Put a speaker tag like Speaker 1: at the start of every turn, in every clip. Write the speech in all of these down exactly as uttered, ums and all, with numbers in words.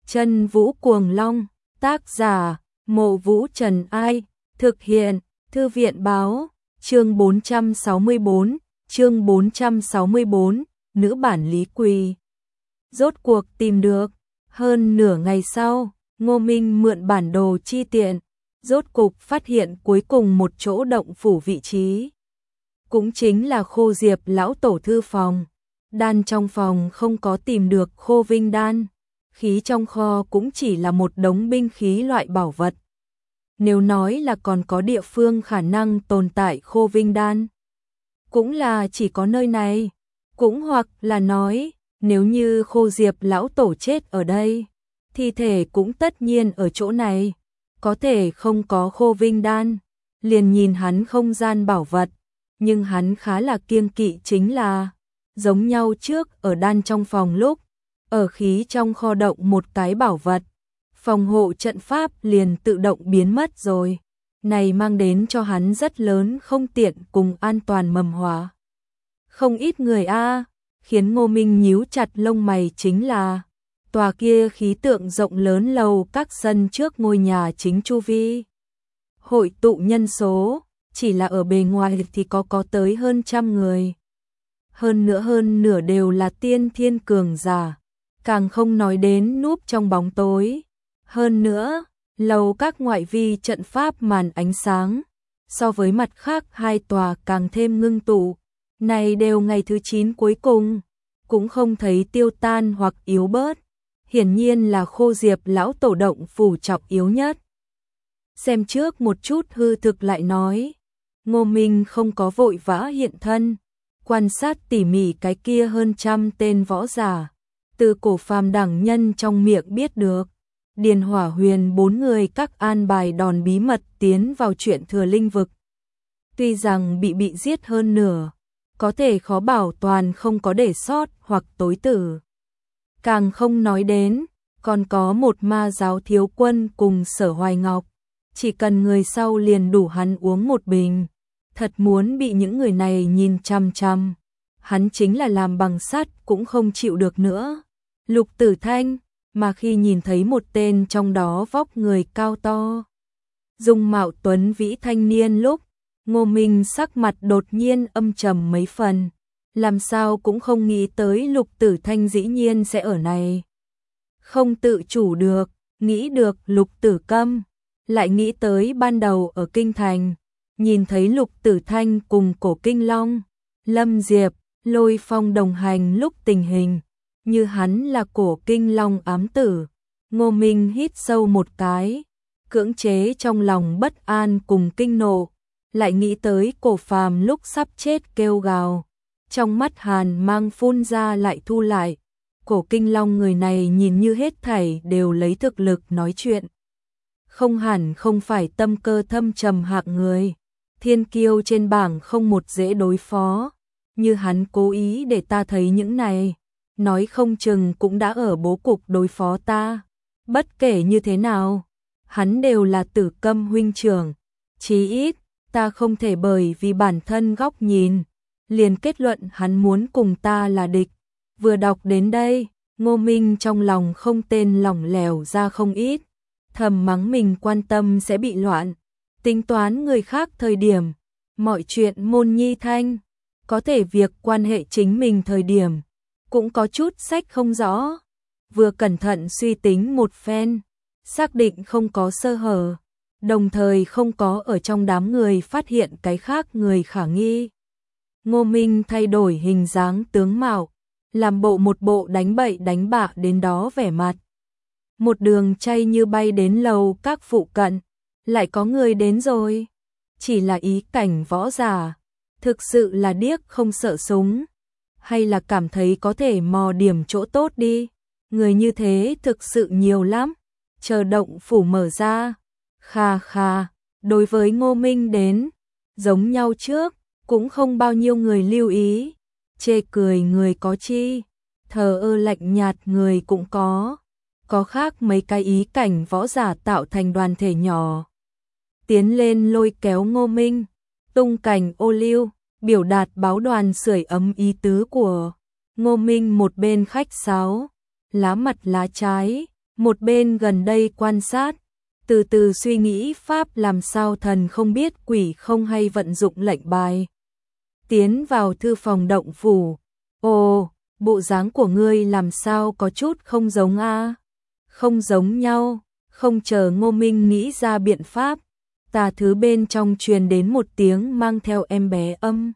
Speaker 1: Chân Vũ Cuồng Long, tác giả, Mộ Vũ Trần Ai, thực hiện, Thư viện báo, chương bốn trăm sáu mươi bốn, chương bốn trăm sáu mươi bốn, nữ bản Lý Quỳ. Rốt cuộc tìm được, hơn nửa ngày sau, Ngô Minh mượn bản đồ chi tiện, rốt cục phát hiện cuối cùng một chỗ động phủ vị trí. Cũng chính là Khô Diệp lão tổ thư phòng. Đan trong phòng không có tìm được Khô Vinh đan, khí trong kho cũng chỉ là một đống binh khí loại bảo vật. Nếu nói là còn có địa phương khả năng tồn tại Khô Vinh đan, cũng là chỉ có nơi này, cũng hoặc là nói, nếu như Khô Diệp lão tổ chết ở đây, thi thể cũng tất nhiên ở chỗ này, có thể không có Khô Vinh đan, liền nhìn hắn không gian bảo vật, nhưng hắn khá là kiêng kỵ chính là giống nhau trước ở đan trong phòng lúc, ở khí trong kho động một cái bảo vật, phòng hộ trận pháp liền tự động biến mất rồi. Này mang đến cho hắn rất lớn không tiện cùng an toàn mầm hóa. Không ít người a, khiến Ngô Minh nhíu chặt lông mày chính là tòa kia khí tượng rộng lớn lầu các sân trước ngôi nhà chính chu vi. Hội tụ nhân số, chỉ là ở bề ngoài thì có có tới hơn trăm người. Hơn nữa hơn nửa đều là tiên thiên cường giả, càng không nói đến núp trong bóng tối. Hơn nữa, lầu các ngoại vi trận pháp màn ánh sáng, so với mặt khác hai tòa càng thêm ngưng tụ. Này đều ngày thứ chín cuối cùng, cũng không thấy tiêu tan hoặc yếu bớt. Hiển nhiên là Khô Diệp lão tổ động phủ trọng yếu nhất. Xem trước một chút hư thực lại nói, Ngô Minh không có vội vã hiện thân, quan sát tỉ mỉ cái kia hơn trăm tên võ giả, từ cổ phàm đẳng nhân trong miệng biết được, Điền Hỏa Huyền bốn người các an bài đòn bí mật tiến vào chuyện thừa linh vực. Tuy rằng bị bị giết hơn nửa, có thể khó bảo toàn không có để sót hoặc tối tử. Càng không nói đến, còn có một ma giáo thiếu quân cùng Sở Hoài Ngọc, chỉ cần người sau liền đủ hắn uống một bình. Thật muốn bị những người này nhìn chăm chăm, hắn chính là làm bằng sắt cũng không chịu được nữa. Lục Tử Thanh, mà khi nhìn thấy một tên trong đó vóc người cao to, dung mạo tuấn vĩ thanh niên lúc, Ngô Minh sắc mặt đột nhiên âm trầm mấy phần, làm sao cũng không nghĩ tới Lục Tử Thanh dĩ nhiên sẽ ở này. Không tự chủ được, nghĩ được Lục Tử Câm, lại nghĩ tới ban đầu ở Kinh Thành, nhìn thấy Lục Tử Thanh cùng Cổ Kinh Long, Lâm Diệp, Lôi Phong đồng hành lúc tình hình, như hắn là Cổ Kinh Long ám tử. Ngô Minh hít sâu một cái, cưỡng chế trong lòng bất an cùng kinh nộ, lại nghĩ tới Cổ Phàm lúc sắp chết kêu gào, trong mắt hàn mang phun ra lại thu lại. Cổ Kinh Long người này nhìn như hết thảy đều lấy thực lực nói chuyện, không hẳn không phải tâm cơ thâm trầm hạng người. Thiên kiêu trên bảng không một dễ đối phó, như hắn cố ý để ta thấy những này, nói không chừng cũng đã ở bố cục đối phó ta. Bất kể như thế nào, hắn đều là Tử Câm huynh trưởng, chí ít, ta không thể bởi vì bản thân góc nhìn, liền kết luận hắn muốn cùng ta là địch. Vừa đọc đến đây, Ngô Minh trong lòng không tên lỏng lẻo ra không ít, thầm mắng mình quan tâm sẽ bị loạn. Tính toán người khác thời điểm, mọi chuyện môn nhi thanh, có thể việc quan hệ chính mình thời điểm, cũng có chút sách không rõ. Vừa cẩn thận suy tính một phen, xác định không có sơ hở, đồng thời không có ở trong đám người phát hiện cái khác người khả nghi. Ngô Minh thay đổi hình dáng tướng mạo, làm bộ một bộ đánh bậy đánh bạ đến đó vẻ mặt. Một đường chay như bay đến lầu các phụ cận. Lại có người đến rồi, chỉ là ý cảnh võ giả, thực sự là điếc không sợ súng, hay là cảm thấy có thể mò điểm chỗ tốt đi, người như thế thực sự nhiều lắm. Chờ động phủ mở ra, kha kha, đối với Ngô Minh đến, giống nhau trước, cũng không bao nhiêu người lưu ý, chê cười người có chi, thờ ơ lạnh nhạt người cũng có, có khác mấy cái ý cảnh võ giả tạo thành đoàn thể nhỏ. Tiến lên lôi kéo Ngô Minh, tung cảnh ô liu, biểu đạt báo đoàn sưởi ấm ý tứ của Ngô Minh. Một bên khách sáo, lá mặt lá trái, một bên gần đây quan sát, từ từ suy nghĩ pháp làm sao thần không biết quỷ không hay vận dụng lệnh bài. Tiến vào thư phòng động phủ. Ồ, bộ dáng của ngươi làm sao có chút không giống a? Không giống nhau, không chờ Ngô Minh nghĩ ra biện pháp, tà thứ bên trong truyền đến một tiếng mang theo em bé âm.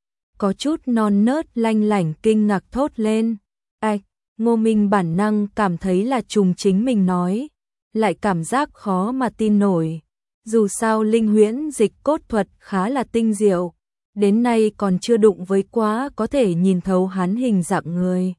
Speaker 1: Có chút non nớt lanh lảnh kinh ngạc thốt lên. Ảch, Ngô Minh bản năng cảm thấy là trùng chính mình nói, lại cảm giác khó mà tin nổi. Dù sao linh huyễn dịch cốt thuật khá là tinh diệu, đến nay còn chưa đụng với quá có thể nhìn thấu hắn hình dạng người.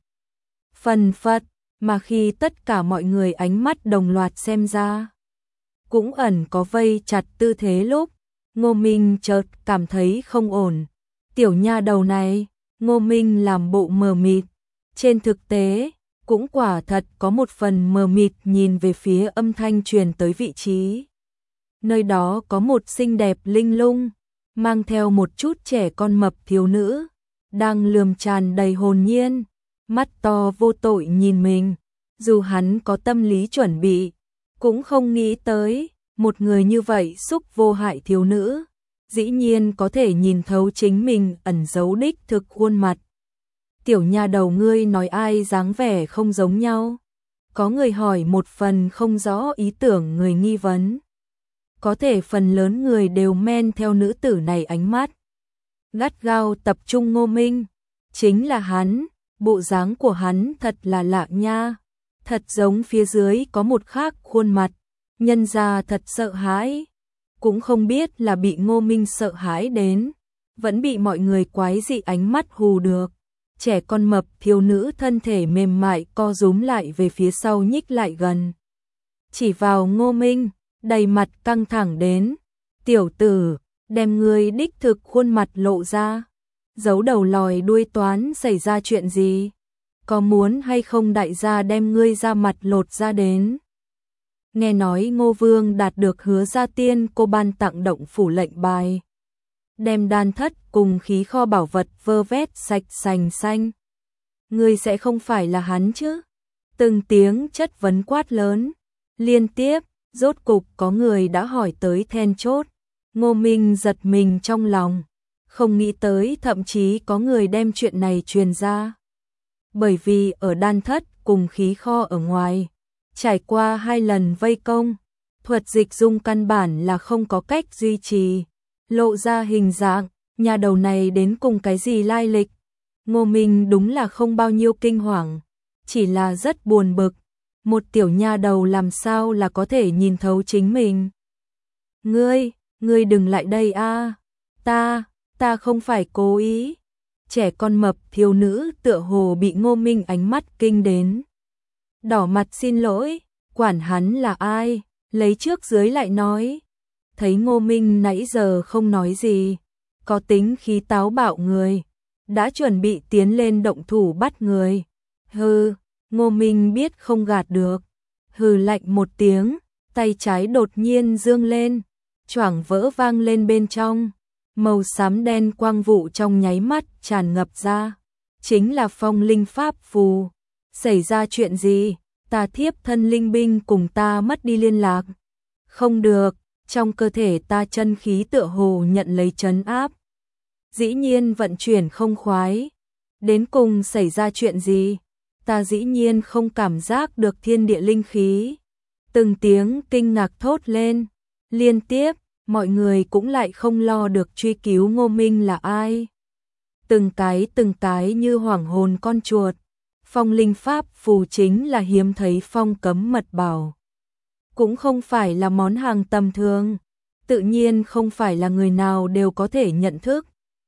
Speaker 1: Phần phật, mà khi tất cả mọi người ánh mắt đồng loạt xem ra, cũng ẩn có vây chặt tư thế lúc, Ngô Minh chợt cảm thấy không ổn. Tiểu nha đầu này, Ngô Minh làm bộ mờ mịt, trên thực tế, cũng quả thật có một phần mờ mịt nhìn về phía âm thanh truyền tới vị trí. Nơi đó có một xinh đẹp linh lung, mang theo một chút trẻ con mập thiếu nữ, đang lườm tràn đầy hồn nhiên, mắt to vô tội nhìn mình. Dù hắn có tâm lý chuẩn bị, cũng không nghĩ tới, một người như vậy xúc vô hại thiếu nữ, dĩ nhiên có thể nhìn thấu chính mình ẩn giấu đích thực khuôn mặt. Tiểu nha đầu ngươi nói ai dáng vẻ không giống nhau? Có người hỏi một phần không rõ ý tưởng người nghi vấn. Có thể phần lớn người đều men theo nữ tử này ánh mắt. Gắt gao tập trung Ngô Minh. Chính là hắn, bộ dáng của hắn thật là lạ nha. Thật giống phía dưới có một khác khuôn mặt. Nhân ra thật sợ hãi. Cũng không biết là bị Ngô Minh sợ hãi đến. Vẫn bị mọi người quái dị ánh mắt hù được. Trẻ con mập thiếu nữ thân thể mềm mại co rúm lại về phía sau nhích lại gần. Chỉ vào Ngô Minh, đầy mặt căng thẳng đến. Tiểu tử, đem ngươi đích thực khuôn mặt lộ ra. Giấu đầu lòi đuôi toán xảy ra chuyện gì? Có muốn hay không đại gia đem ngươi ra mặt lột ra đến? Nghe nói Ngô Vương đạt được Hứa Gia Tiên cô ban tặng động phủ lệnh bài. Đem đan thất cùng khí kho bảo vật vơ vét sạch sành xanh. Ngươi sẽ không phải là hắn chứ? Từng tiếng chất vấn quát lớn. Liên tiếp, rốt cục có người đã hỏi tới then chốt. Ngô Minh giật mình trong lòng. Không nghĩ tới thậm chí có người đem chuyện này truyền ra. Bởi vì ở đan thất cùng khí kho ở ngoài, trải qua hai lần vây công, thuật dịch dung căn bản là không có cách duy trì. Lộ ra hình dạng, nhà đầu này đến cùng cái gì lai lịch. Ngô Minh đúng là không bao nhiêu kinh hoàng, chỉ là rất buồn bực. Một tiểu nha đầu làm sao là có thể nhìn thấu chính mình. Ngươi, ngươi đừng lại đây a, ta, ta không phải cố ý. Trẻ con mập thiếu nữ tựa hồ bị Ngô Minh ánh mắt kinh đến. Đỏ mặt xin lỗi, quản hắn là ai, lấy trước dưới lại nói. Thấy Ngô Minh nãy giờ không nói gì, có tính khí táo bạo người, đã chuẩn bị tiến lên động thủ bắt người. Hừ, Ngô Minh biết không gạt được, hừ lạnh một tiếng, tay trái đột nhiên dương lên, choảng vỡ vang lên bên trong, màu xám đen quang vụ trong nháy mắt tràn ngập ra, chính là phong linh pháp phù. Xảy ra chuyện gì? Ta thiếp thân linh binh cùng ta mất đi liên lạc. Không được. Trong cơ thể ta chân khí tựa hồ nhận lấy trấn áp. Dĩ nhiên vận chuyển không khoái. Đến cùng xảy ra chuyện gì? Ta dĩ nhiên không cảm giác được thiên địa linh khí. Từng tiếng kinh ngạc thốt lên. Liên tiếp, mọi người cũng lại không lo được truy cứu Ngô Minh là ai. Từng cái từng cái như hoảng hồn con chuột. Phong linh pháp phù chính là hiếm thấy phong cấm mật bảo. Cũng không phải là món hàng tầm thường, tự nhiên không phải là người nào đều có thể nhận thức.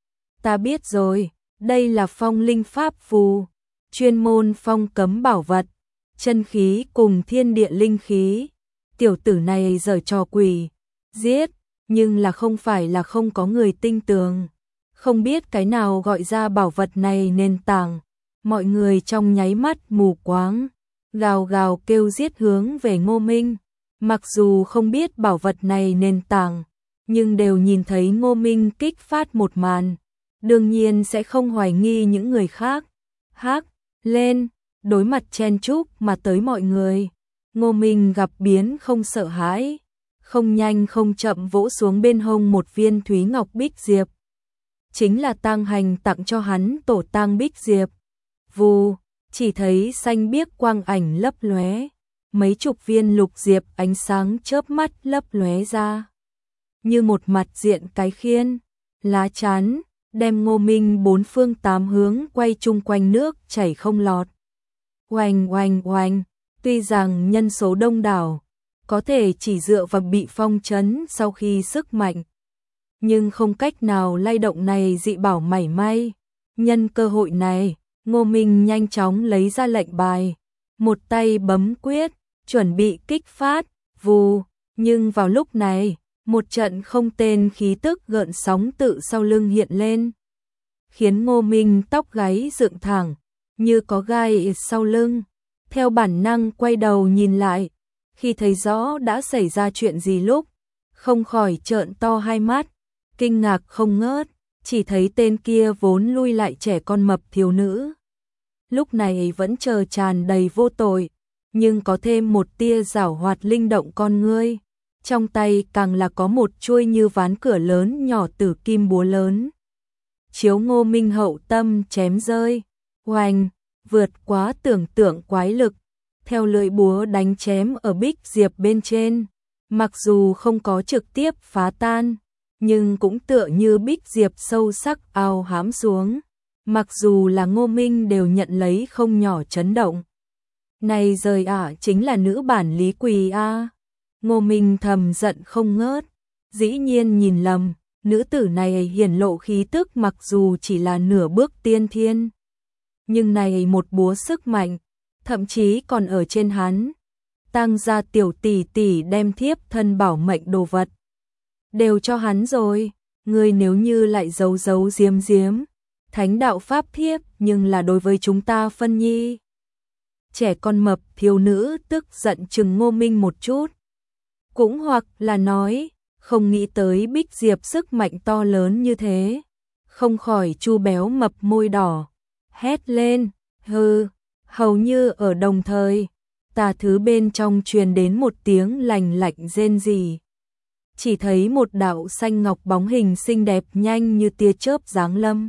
Speaker 1: Ta biết rồi, đây là phong linh pháp phù, chuyên môn phong cấm bảo vật, chân khí cùng thiên địa linh khí. Tiểu tử này giở trò quỷ, giết, nhưng là không phải là không có người tinh tường. Không biết cái nào gọi ra bảo vật này nền tảng, mọi người trong nháy mắt mù quáng, gào gào kêu giết hướng về Ngô Minh. Mặc dù không biết bảo vật này nền tảng, nhưng đều nhìn thấy Ngô Minh kích phát một màn, đương nhiên sẽ không hoài nghi những người khác. Hắc lên, đối mặt chen chúc mà tới mọi người, Ngô Minh gặp biến không sợ hãi, không nhanh không chậm vỗ xuống bên hông một viên Thúy Ngọc Bích Diệp. Chính là tang hành tặng cho hắn tổ tang Bích Diệp. Vù, chỉ thấy xanh biếc quang ảnh lấp lóe, mấy chục viên lục diệp ánh sáng chớp mắt lấp lóe ra. Như một mặt diện cái khiên, lá chắn, đem Ngô Minh bốn phương tám hướng quay chung quanh nước chảy không lọt. Oanh oanh oanh, tuy rằng nhân số đông đảo, có thể chỉ dựa vào bị phong trấn sau khi sức mạnh, nhưng không cách nào lay động này dị bảo mảy may. Nhân cơ hội này, Ngô Minh nhanh chóng lấy ra lệnh bài, một tay bấm quyết, chuẩn bị kích phát, vù, nhưng vào lúc này, một trận không tên khí tức gợn sóng tự sau lưng hiện lên, khiến Ngô Minh tóc gáy dựng thẳng, như có gai sau lưng. Theo bản năng quay đầu nhìn lại, khi thấy rõ đã xảy ra chuyện gì lúc, không khỏi trợn to hai mắt, kinh ngạc không ngớt, chỉ thấy tên kia vốn lui lại trẻ con mập thiếu nữ. Lúc này vẫn chờ tràn đầy vô tội, nhưng có thêm một tia giảo hoạt linh động con ngươi, trong tay càng là có một chuôi như ván cửa lớn nhỏ tử kim búa lớn. Chiếu Ngô Minh hậu tâm chém rơi, oanh, vượt quá tưởng tượng quái lực, theo lưỡi búa đánh chém ở Bích Diệp bên trên, mặc dù không có trực tiếp phá tan, nhưng cũng tựa như Bích Diệp sâu sắc ao hãm xuống, mặc dù là Ngô Minh đều nhận lấy không nhỏ chấn động. Này rời ả chính là nữ bản Lý Quỳ a. Ngô Minh thầm giận không ngớt, dĩ nhiên nhìn lầm, nữ tử này hiển lộ khí tức mặc dù chỉ là nửa bước tiên thiên, nhưng này một búa sức mạnh, thậm chí còn ở trên hắn. Tang gia tiểu tỷ tỷ đem thiếp thân bảo mệnh đồ vật đều cho hắn rồi, người nếu như lại giấu giấu giếm giếm thánh đạo pháp thiếp, nhưng là đối với chúng ta phân nhi. Trẻ con mập thiếu nữ tức giận chừng Ngô Minh một chút, cũng hoặc là nói không nghĩ tới Bích Diệp sức mạnh to lớn như thế, không khỏi chu béo mập môi đỏ, hét lên, hừ. Hầu như ở đồng thời, tà thứ bên trong truyền đến một tiếng lành lạnh rên rỉ. Chỉ thấy một đạo xanh ngọc bóng hình xinh đẹp nhanh như tia chớp giáng lâm.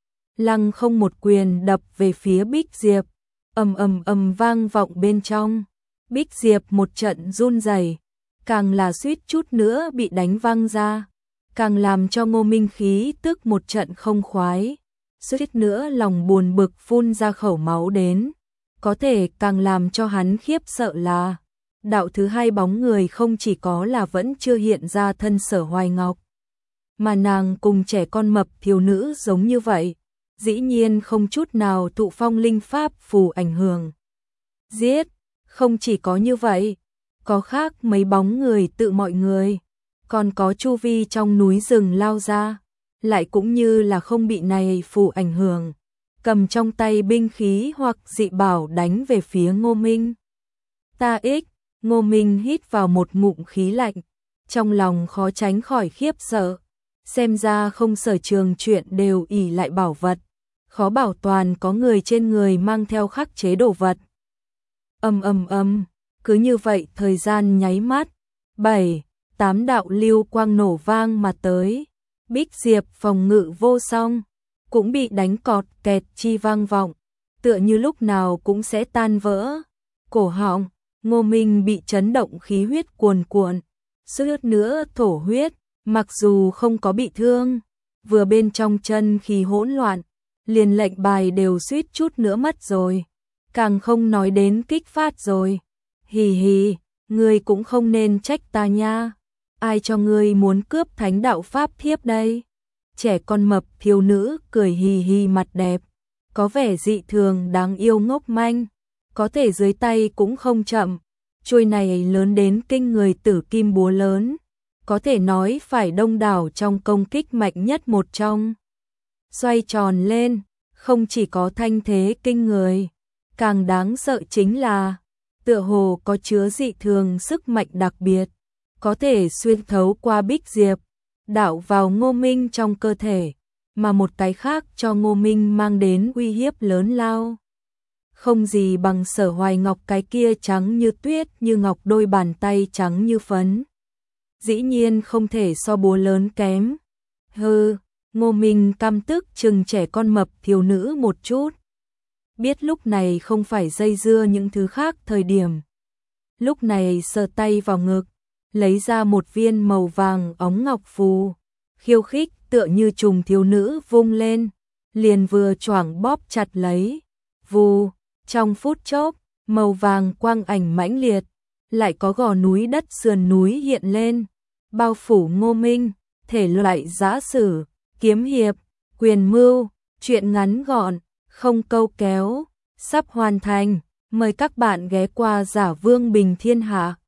Speaker 1: Lăng không một quyền đập về phía Bích Diệp, ầm ầm ầm vang vọng bên trong. Bích Diệp một trận run rẩy, càng là suýt chút nữa bị đánh văng ra, càng làm cho Ngô Minh khí tức một trận không khoái, suýt nữa lòng buồn bực phun ra khẩu máu đến. Có thể càng làm cho hắn khiếp sợ là, đạo thứ hai bóng người không chỉ có là vẫn chưa hiện ra thân Sở Hoài Ngọc, mà nàng cùng trẻ con mập thiếu nữ giống như vậy, dĩ nhiên không chút nào thụ phong linh pháp phù ảnh hưởng. Giết, không chỉ có như vậy, có khác mấy bóng người tự mọi người, còn có chu vi trong núi rừng lao ra, lại cũng như là không bị này phù ảnh hưởng, cầm trong tay binh khí hoặc dị bảo đánh về phía Ngô Minh. Ta ích, Ngô Minh hít vào một ngụm khí lạnh, trong lòng khó tránh khỏi khiếp sợ, xem ra không sở trường chuyện đều ỷ lại bảo vật, khó bảo toàn có người trên người mang theo khắc chế đồ vật. Âm âm âm, cứ như vậy thời gian nháy mắt, bảy, tám đạo lưu quang nổ vang mà tới, Bích Diệp phòng ngự vô song, cũng bị đánh cọt kẹt chi vang vọng, tựa như lúc nào cũng sẽ tan vỡ. Cổ họng, Ngô Minh bị chấn động khí huyết cuồn cuộn, suýt nữa thổ huyết, mặc dù không có bị thương, vừa bên trong chân khi hỗn loạn, liền lệnh bài đều suýt chút nữa mất rồi, càng không nói đến kích phát rồi. Hì hì, ngươi cũng không nên trách ta nha, ai cho ngươi muốn cướp thánh đạo pháp thiếp đây? Trẻ con mập thiếu nữ cười hì hì mặt đẹp, có vẻ dị thường đáng yêu ngốc manh, có thể dưới tay cũng không chậm, chuôi này lớn đến kinh người tử kim búa lớn, có thể nói phải đông đảo trong công kích mạnh nhất một trong. Xoay tròn lên, không chỉ có thanh thế kinh người, càng đáng sợ chính là, tựa hồ có chứa dị thường sức mạnh đặc biệt, có thể xuyên thấu qua Bích Diệp, đạo vào Ngô Minh trong cơ thể, mà một cái khác cho Ngô Minh mang đến uy hiếp lớn lao. không gì bằng Sở Hoài Ngọc cái kia trắng như tuyết như ngọc đôi bàn tay trắng như phấn. Dĩ nhiên không thể so búa lớn kém. Hừ, Ngô Minh căm tức chừng trẻ con mập thiếu nữ một chút. Biết lúc này không phải dây dưa những thứ khác thời điểm. Lúc này sờ tay vào ngực, lấy ra một viên màu vàng óng ngọc phù, khiêu khích tựa như trùng thiếu nữ vung lên, liền vừa choảng bóp chặt lấy. Vù, trong phút chốc, màu vàng quang ảnh mãnh liệt, lại có gò núi đất sườn núi hiện lên, bao phủ Ngô Minh, thể loại giã sử, kiếm hiệp, quyền mưu, truyện ngắn gọn, không câu kéo, sắp hoàn thành, mời các bạn ghé qua Giả Vương Bình Thiên Hạ.